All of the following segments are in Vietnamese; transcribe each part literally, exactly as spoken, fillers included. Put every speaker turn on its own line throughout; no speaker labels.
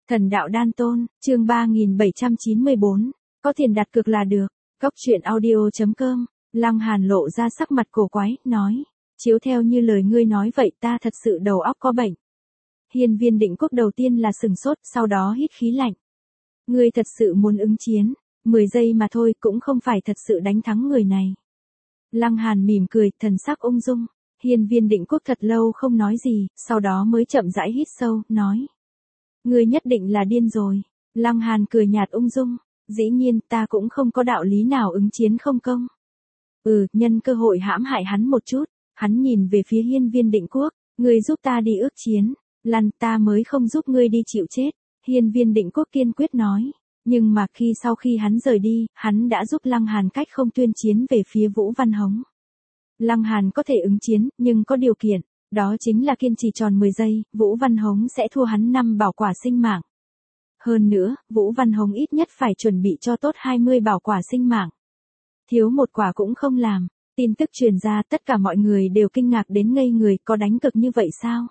Thần đạo đan tôn, chương ba nghìn bảy trăm chín mươi bốn, có tiền đặt cược là được. Cốc truyện audio chấm com, Lăng Hàn lộ ra sắc mặt cổ quái, nói, chiếu theo như lời ngươi nói vậy ta thật sự đầu óc có bệnh. Hiên Viên Định Quốc đầu tiên là sừng sốt, sau đó hít khí lạnh. Ngươi thật sự muốn ứng chiến, mười giây mà thôi cũng không phải thật sự đánh thắng người này. Lăng Hàn mỉm cười, thần sắc ung dung. Hiên Viên Định Quốc thật lâu không nói gì, sau đó mới chậm rãi hít sâu, nói. Ngươi nhất định là điên rồi. Lăng Hàn cười nhạt ung dung, dĩ nhiên ta cũng không có đạo lý nào ứng chiến không công. Ừ, nhân cơ hội hãm hại hắn một chút. Hắn nhìn về phía Hiên Viên Định Quốc, ngươi giúp ta đi ước chiến, lăn ta mới không giúp ngươi đi chịu chết. Hiên Viên Định Quốc kiên quyết nói, nhưng mà khi sau khi hắn rời đi, hắn đã giúp Lăng Hàn cách không tuyên chiến về phía Vũ Văn Hống. Lăng Hàn có thể ứng chiến, nhưng có điều kiện, đó chính là kiên trì tròn mười giây, Vũ Văn Hống sẽ thua hắn năm bảo quả sinh mạng. Hơn nữa, Vũ Văn Hống ít nhất phải chuẩn bị cho tốt hai mươi bảo quả sinh mạng. Thiếu một quả cũng không làm. Tin tức truyền ra tất cả mọi người đều kinh ngạc đến ngây người, có đánh cực như vậy sao?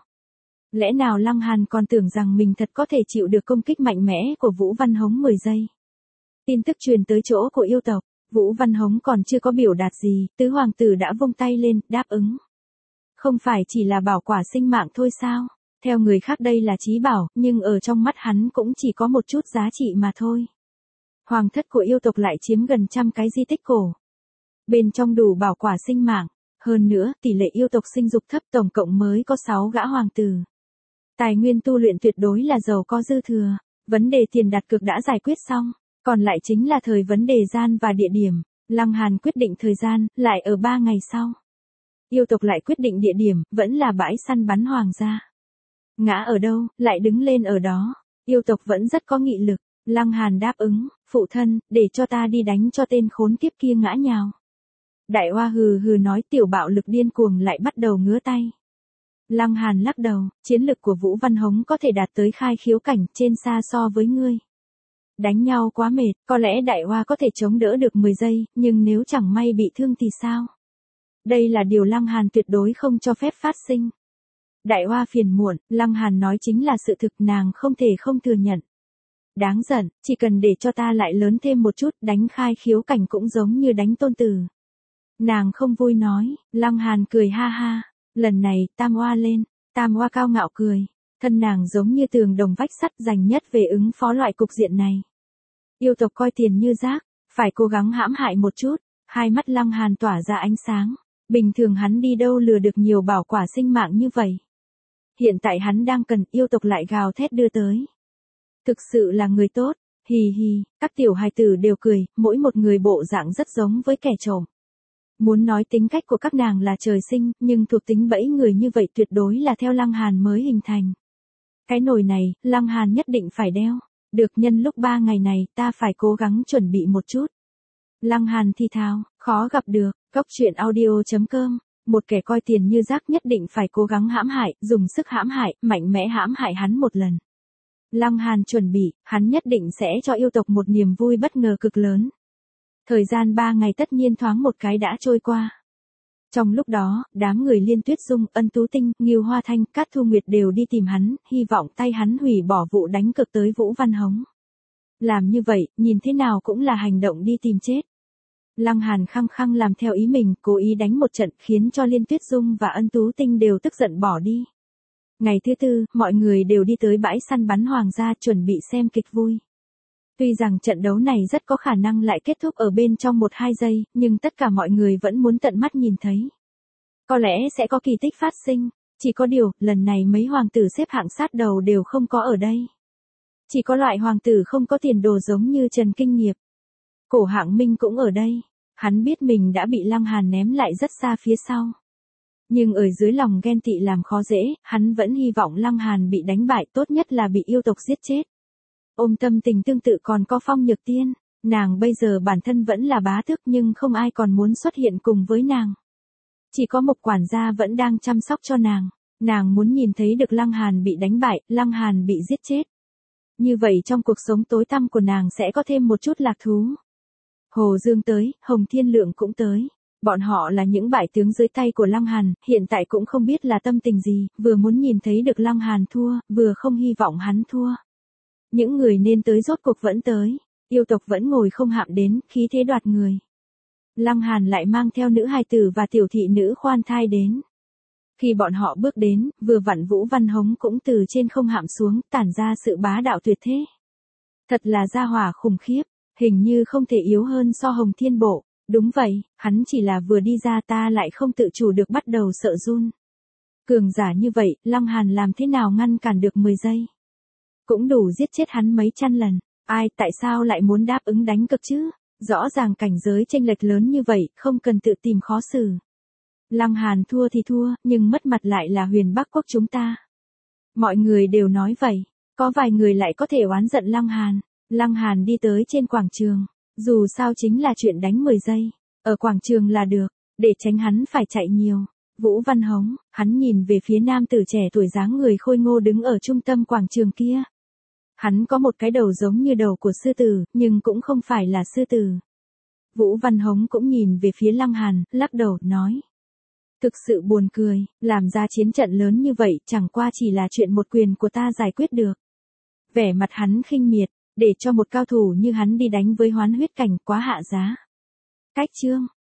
Lẽ nào Lăng Hàn còn tưởng rằng mình thật có thể chịu được công kích mạnh mẽ của Vũ Văn Hống mười giây? Tin tức truyền tới chỗ của yêu tộc, Vũ Văn Hống còn chưa có biểu đạt gì, tứ hoàng tử đã vung tay lên, đáp ứng. Không phải chỉ là bảo quả sinh mạng thôi sao? Theo người khác đây là chí bảo, nhưng ở trong mắt hắn cũng chỉ có một chút giá trị mà thôi. Hoàng thất của yêu tộc lại chiếm gần trăm cái di tích cổ. Bên trong đủ bảo quả sinh mạng, hơn nữa tỷ lệ yêu tộc sinh dục thấp, tổng cộng mới có sáu gã hoàng tử. Tài nguyên tu luyện tuyệt đối là giàu có dư thừa, vấn đề tiền đặt cược đã giải quyết xong, còn lại chính là thời vấn đề gian và địa điểm. Lăng Hàn quyết định thời gian, lại ở ba ngày sau. Yêu tộc lại quyết định địa điểm, vẫn là bãi săn bắn hoàng gia. Ngã ở đâu, lại đứng lên ở đó. Yêu tộc vẫn rất có nghị lực. Lăng Hàn đáp ứng, phụ thân, để cho ta đi đánh cho tên khốn kiếp kia ngã nhào. Đại Hoa hừ hừ nói, tiểu bạo lực điên cuồng lại bắt đầu ngứa tay. Lăng Hàn lắc đầu, chiến lực của Vũ Văn Hống có thể đạt tới khai khiếu cảnh, trên xa so với ngươi. Đánh nhau quá mệt, có lẽ Đại Hoa có thể chống đỡ được mười giây, nhưng nếu chẳng may bị thương thì sao? Đây là điều Lăng Hàn tuyệt đối không cho phép phát sinh. Đại Hoa phiền muộn, Lăng Hàn nói chính là sự thực, nàng không thể không thừa nhận. Đáng giận, chỉ cần để cho ta lại lớn thêm một chút, đánh khai khiếu cảnh cũng giống như đánh tôn tử. Nàng không vui nói, Lăng Hàn cười ha ha, lần này, Tam Hoa lên, Tam Hoa cao ngạo cười, thân nàng giống như tường đồng vách sắt, dành nhất về ứng phó loại cục diện này. Yêu tộc coi tiền như rác, phải cố gắng hãm hại một chút, hai mắt Lăng Hàn tỏa ra ánh sáng, bình thường hắn đi đâu lừa được nhiều bảo quả sinh mạng như vậy. Hiện tại hắn đang cần, yêu tộc lại gào thét đưa tới. Thực sự là người tốt, hì hì, các tiểu hài tử đều cười, mỗi một người bộ dạng rất giống với kẻ trộm. Muốn nói tính cách của các nàng là trời sinh, nhưng thuộc tính bẫy người như vậy tuyệt đối là theo Lăng Hàn mới hình thành. Cái nồi này, Lăng Hàn nhất định phải đeo. Được, nhân lúc ba ngày này, ta phải cố gắng chuẩn bị một chút. Lăng Hàn thi thào, khó gặp được, cốc truyện audio chấm com, một kẻ coi tiền như rác nhất định phải cố gắng hãm hại, dùng sức hãm hại, mạnh mẽ hãm hại hắn một lần. Lăng Hàn chuẩn bị, hắn nhất định sẽ cho yêu tộc một niềm vui bất ngờ cực lớn. Thời gian ba ngày tất nhiên thoáng một cái đã trôi qua. Trong lúc đó, đám người Liên Tuyết Dung, Ân Tú Tinh, Ngưu Hoa Thanh, Cát Thu Nguyệt đều đi tìm hắn, hy vọng tay hắn hủy bỏ vụ đánh cực tới Vũ Văn Hống. Làm như vậy, nhìn thế nào cũng là hành động đi tìm chết. Lăng Hàn khăng khăng làm theo ý mình, cố ý đánh một trận, khiến cho Liên Tuyết Dung và Ân Tú Tinh đều tức giận bỏ đi. Ngày thứ tư, mọi người đều đi tới bãi săn bắn hoàng gia chuẩn bị xem kịch vui. Tuy rằng trận đấu này rất có khả năng lại kết thúc ở bên trong một hai giây, nhưng tất cả mọi người vẫn muốn tận mắt nhìn thấy. Có lẽ sẽ có kỳ tích phát sinh, chỉ có điều, lần này mấy hoàng tử xếp hạng sát đầu đều không có ở đây. Chỉ có loại hoàng tử không có tiền đồ giống như Trần Kinh Nghiệp. Cổ Hạng Minh cũng ở đây, hắn biết mình đã bị Lăng Hàn ném lại rất xa phía sau. Nhưng ở dưới lòng ghen tị làm khó dễ, hắn vẫn hy vọng Lăng Hàn bị đánh bại, tốt nhất là bị yêu tộc giết chết. Ôm tâm tình tương tự còn có Phong Nhược Tiên, nàng bây giờ bản thân vẫn là bá tước nhưng không ai còn muốn xuất hiện cùng với nàng. Chỉ có một quản gia vẫn đang chăm sóc cho nàng, nàng muốn nhìn thấy được Lăng Hàn bị đánh bại, Lăng Hàn bị giết chết. Như vậy trong cuộc sống tối tăm của nàng sẽ có thêm một chút lạc thú. Hồ Dương tới, Hồng Thiên Lượng cũng tới. Bọn họ là những bại tướng dưới tay của Lăng Hàn, hiện tại cũng không biết là tâm tình gì, vừa muốn nhìn thấy được Lăng Hàn thua, vừa không hy vọng hắn thua. những người nên tới rốt cuộc vẫn tới, yêu tộc vẫn ngồi không hạm đến, khí thế đoạt người. Lăng Hàn lại mang theo nữ hài tử và tiểu thị nữ khoan thai đến. Khi bọn họ bước đến, vừa vặn Vũ Văn Hống cũng từ trên không hạm xuống, tản ra sự bá đạo tuyệt thế. Thật là gia hỏa khủng khiếp, hình như không thể yếu hơn so Hồng Thiên Bộ. Đúng vậy, hắn chỉ là vừa đi ra ta lại không tự chủ được bắt đầu sợ run. Cường giả như vậy, Lăng Hàn làm thế nào ngăn cản được mười giây? Cũng đủ giết chết hắn mấy trăm lần. Ai tại sao lại muốn đáp ứng đánh cực chứ? Rõ ràng cảnh giới chênh lệch lớn như vậy, không cần tự tìm khó xử. Lăng Hàn thua thì thua, nhưng mất mặt lại là Huyền Bắc Quốc chúng ta. Mọi người đều nói vậy, có vài người lại có thể oán giận Lăng Hàn. Lăng Hàn đi tới trên quảng trường, dù sao chính là chuyện đánh mười giây, ở quảng trường là được, để tránh hắn phải chạy nhiều. Vũ Văn Hống, hắn nhìn về phía nam tử trẻ tuổi dáng người khôi ngô đứng ở trung tâm quảng trường kia. Hắn có một cái đầu giống như đầu của sư tử, nhưng cũng không phải là sư tử. Vũ Văn Hống cũng nhìn về phía Lăng Hàn, lắc đầu, nói. Thực sự buồn cười, làm ra chiến trận lớn như vậy chẳng qua chỉ là chuyện một quyền của ta giải quyết được. Vẻ mặt hắn khinh miệt, để cho một cao thủ như hắn đi đánh với hoán huyết cảnh quá hạ giá. Cách chương.